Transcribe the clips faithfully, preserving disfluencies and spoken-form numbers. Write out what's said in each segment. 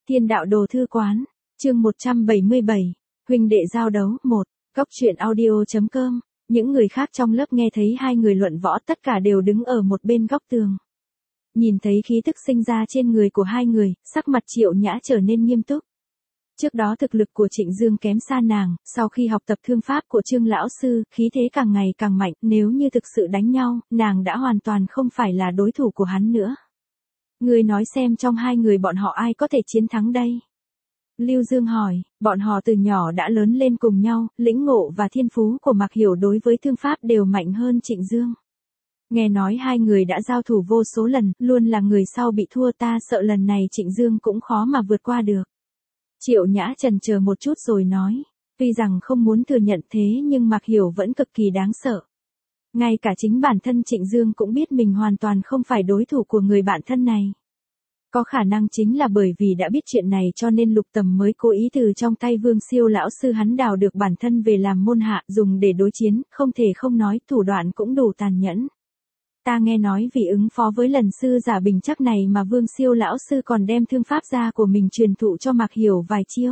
Thiên đạo đồ thư quán, chương một trăm bảy mươi bảy, huynh đệ giao đấu, một, Cốc truyện audio.com, những người khác trong lớp nghe thấy hai người luận võ tất cả đều đứng ở một bên góc tường. Nhìn thấy khí tức sinh ra trên người của hai người, sắc mặt Triệu Nhã trở nên nghiêm túc. Trước đó thực lực của Trịnh Dương kém xa nàng, sau khi học tập thương pháp của Trương lão sư, khí thế càng ngày càng mạnh, nếu như thực sự đánh nhau, nàng đã hoàn toàn không phải là đối thủ của hắn nữa. Ngươi nói xem trong hai người bọn họ ai có thể chiến thắng đây? Lưu Dương hỏi, bọn họ từ nhỏ đã lớn lên cùng nhau, lĩnh ngộ và thiên phú của Mạc Hiểu đối với thương pháp đều mạnh hơn Trịnh Dương. Nghe nói hai người đã giao thủ vô số lần, luôn là người sau bị thua, ta sợ lần này Trịnh Dương cũng khó mà vượt qua được. Triệu Nhã chần chờ một chút rồi nói, tuy rằng không muốn thừa nhận thế nhưng Mạc Hiểu vẫn cực kỳ đáng sợ. Ngay cả chính bản thân Trịnh Dương cũng biết mình hoàn toàn không phải đối thủ của người bạn thân này. Có khả năng chính là bởi vì đã biết chuyện này cho nên Lục Tầm mới cố ý từ trong tay Vương Siêu lão sư hắn đào được bản thân về làm môn hạ dùng để đối chiến, không thể không nói thủ đoạn cũng đủ tàn nhẫn. Ta nghe nói vì ứng phó với lần sư giả bình chắc này mà Vương Siêu lão sư còn đem thương pháp gia của mình truyền thụ cho Mạc Hiểu vài chiêu.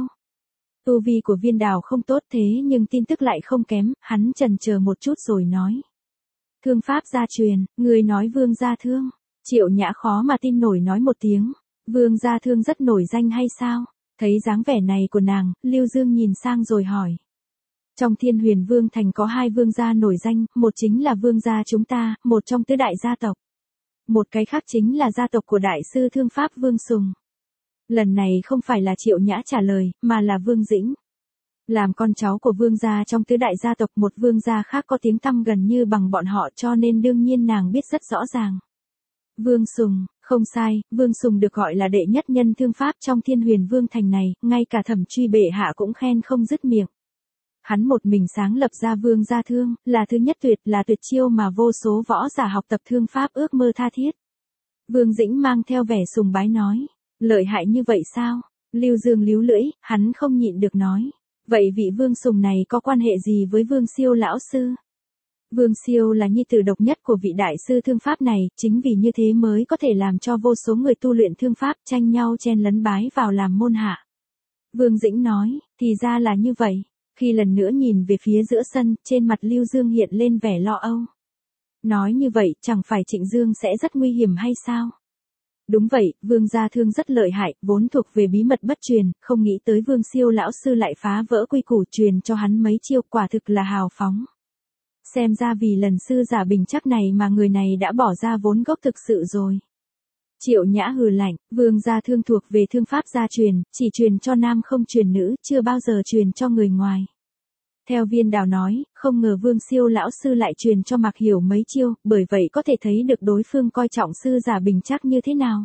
Tu vi của Viên Đào không tốt thế nhưng tin tức lại không kém, hắn chần chờ một chút rồi nói. Thương pháp gia truyền, người nói Vương gia thương. Triệu Nhã khó mà tin nổi nói một tiếng, Vương gia thương rất nổi danh hay sao? Thấy dáng vẻ này của nàng, Lưu Dương nhìn sang rồi hỏi. Trong Thiên Huyền Vương thành có hai vương gia nổi danh, một chính là vương gia chúng ta, một trong tứ đại gia tộc. Một cái khác chính là gia tộc của đại sư thương pháp Vương Sùng. Lần này không phải là Triệu Nhã trả lời, mà là Vương Dĩnh. Làm con cháu của vương gia trong tứ đại gia tộc, một vương gia khác có tiếng tăm gần như bằng bọn họ cho nên đương nhiên nàng biết rất rõ ràng. Vương Sùng, không sai, Vương Sùng được gọi là đệ nhất nhân thương pháp trong Thiên Huyền Vương thành này, ngay cả Thẩm Truy bệ hạ cũng khen không dứt miệng. Hắn một mình sáng lập ra Vương gia thương, là thứ nhất tuyệt, là tuyệt chiêu mà vô số võ giả học tập thương pháp ước mơ tha thiết. Vương Dĩnh mang theo vẻ sùng bái nói, lợi hại như vậy sao? Lưu Dương líu lưỡi, hắn không nhịn được nói, vậy vị Vương Sùng này có quan hệ gì với Vương Siêu lão sư? Vương Siêu là nhi tử độc nhất của vị đại sư thương pháp này, chính vì như thế mới có thể làm cho vô số người tu luyện thương pháp tranh nhau chen lấn bái vào làm môn hạ. Vương Dĩnh nói, thì ra là như vậy. Khi lần nữa nhìn về phía giữa sân, trên mặt Lưu Dương hiện lên vẻ lo âu. Nói như vậy, chẳng phải Trịnh Dương sẽ rất nguy hiểm hay sao? Đúng vậy, Vương gia thương rất lợi hại, vốn thuộc về bí mật bất truyền, không nghĩ tới Vương Siêu lão sư lại phá vỡ quy củ truyền cho hắn mấy chiêu, quả thực là hào phóng. Xem ra vì lần sư giả bình chắc này mà người này đã bỏ ra vốn gốc thực sự rồi. Triệu Nhã hừ lạnh, Vương gia thương thuộc về thương pháp gia truyền, chỉ truyền cho nam không truyền nữ, chưa bao giờ truyền cho người ngoài. Theo Viên Đào nói, không ngờ Vương Siêu lão sư lại truyền cho Mạc Hiểu mấy chiêu, bởi vậy có thể thấy được đối phương coi trọng sư giả bình chắc như thế nào.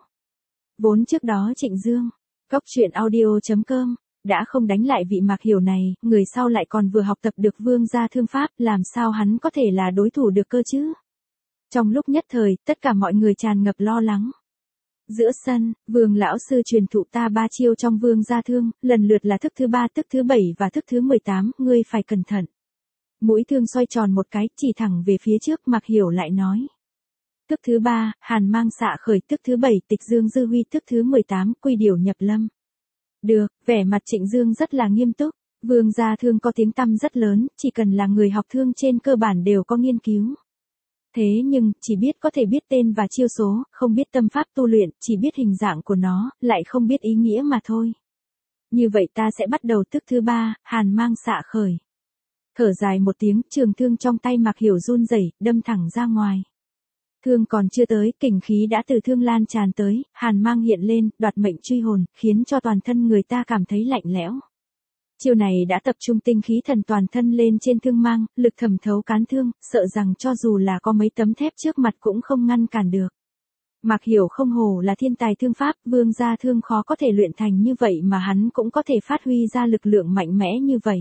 Vốn trước đó Trịnh Dương, Cốc truyện audio.com, đã không đánh lại vị Mạc Hiểu này, người sau lại còn vừa học tập được Vương gia thương pháp, làm sao hắn có thể là đối thủ được cơ chứ? Trong lúc nhất thời, tất cả mọi người tràn ngập lo lắng. Giữa sân, Vương lão sư truyền thụ ta ba chiêu trong Vương gia thương, lần lượt là thức thứ ba, thức thứ bảy và thức thứ mười tám, ngươi phải cẩn thận. Mũi thương xoay tròn một cái, chỉ thẳng về phía trước, Mạc Hiểu lại nói. Thức thứ ba, hàn mang xạ khởi, thức thứ bảy, tịch dương dư huy, thức thứ mười tám, quy điểu nhập lâm. Được, vẻ mặt Trịnh Dương rất là nghiêm túc, Vương gia thương có tiếng tăm rất lớn, chỉ cần là người học thương trên cơ bản đều có nghiên cứu. Thế nhưng, chỉ biết có thể biết tên và chiêu số, không biết tâm pháp tu luyện, chỉ biết hình dạng của nó, lại không biết ý nghĩa mà thôi. Như vậy ta sẽ bắt đầu thức thứ ba, hàn mang xạ khởi. Thở dài một tiếng, trường thương trong tay Mạc Hiểu run rẩy, đâm thẳng ra ngoài. Thương còn chưa tới, kình khí đã từ thương lan tràn tới, hàn mang hiện lên, đoạt mệnh truy hồn, khiến cho toàn thân người ta cảm thấy lạnh lẽo. Chiêu này đã tập trung tinh khí thần toàn thân lên trên thương mang, lực thẩm thấu cán thương, sợ rằng cho dù là có mấy tấm thép trước mặt cũng không ngăn cản được. Mạc Hiểu không hổ là thiên tài thương pháp, Vương gia thương khó có thể luyện thành như vậy mà hắn cũng có thể phát huy ra lực lượng mạnh mẽ như vậy.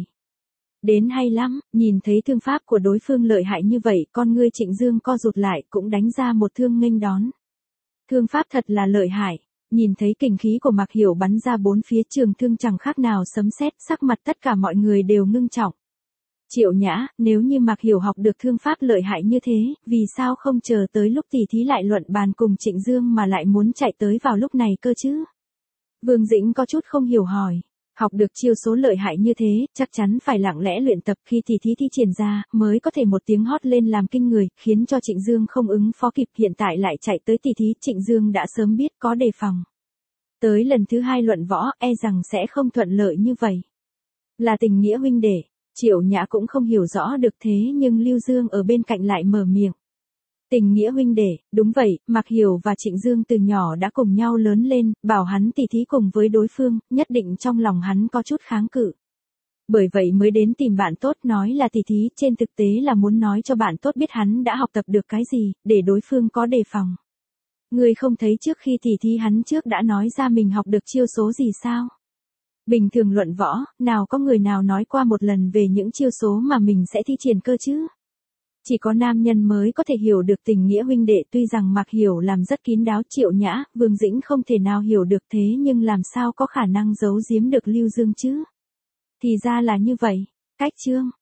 Đến hay lắm, nhìn thấy thương pháp của đối phương lợi hại như vậy, con ngươi Trịnh Dương co rụt lại cũng đánh ra một thương nghênh đón. Thương pháp thật là lợi hại. Nhìn thấy kình khí của Mạc Hiểu bắn ra bốn phía trường thương chẳng khác nào sấm sét, sắc mặt tất cả mọi người đều ngưng trọng. Triệu Nhã, nếu như Mạc Hiểu học được thương pháp lợi hại như thế, vì sao không chờ tới lúc tỉ thí lại luận bàn cùng Trịnh Dương mà lại muốn chạy tới vào lúc này cơ chứ? Vương Dĩnh có chút không hiểu hỏi. Học được chiêu số lợi hại như thế, chắc chắn phải lặng lẽ luyện tập khi tỷ thí thi triển ra, mới có thể một tiếng hót lên làm kinh người, khiến cho Trịnh Dương không ứng phó kịp, hiện tại lại chạy tới tỷ thí, Trịnh Dương đã sớm biết có đề phòng. Tới lần thứ hai luận võ, e rằng sẽ không thuận lợi như vậy. Là tình nghĩa huynh đệ, Triệu Nhã cũng không hiểu rõ được thế nhưng Lưu Dương ở bên cạnh lại mở miệng. Tình nghĩa huynh đệ, đúng vậy, Mạc Hiểu và Trịnh Dương từ nhỏ đã cùng nhau lớn lên, bảo hắn tỉ thí cùng với đối phương, nhất định trong lòng hắn có chút kháng cự. Bởi vậy mới đến tìm bạn tốt nói là tỉ thí, trên thực tế là muốn nói cho bạn tốt biết hắn đã học tập được cái gì, để đối phương có đề phòng. Người không thấy trước khi tỉ thí hắn trước đã nói ra mình học được chiêu số gì sao? Bình thường luận võ, nào có người nào nói qua một lần về những chiêu số mà mình sẽ thi triển cơ chứ? Chỉ có nam nhân mới có thể hiểu được tình nghĩa huynh đệ, tuy rằng Mạc Hiểu làm rất kín đáo, Triệu Nhã, Vương Dĩnh không thể nào hiểu được thế nhưng làm sao có khả năng giấu giếm được Lưu Dương chứ? Thì ra là như vậy, cách chương.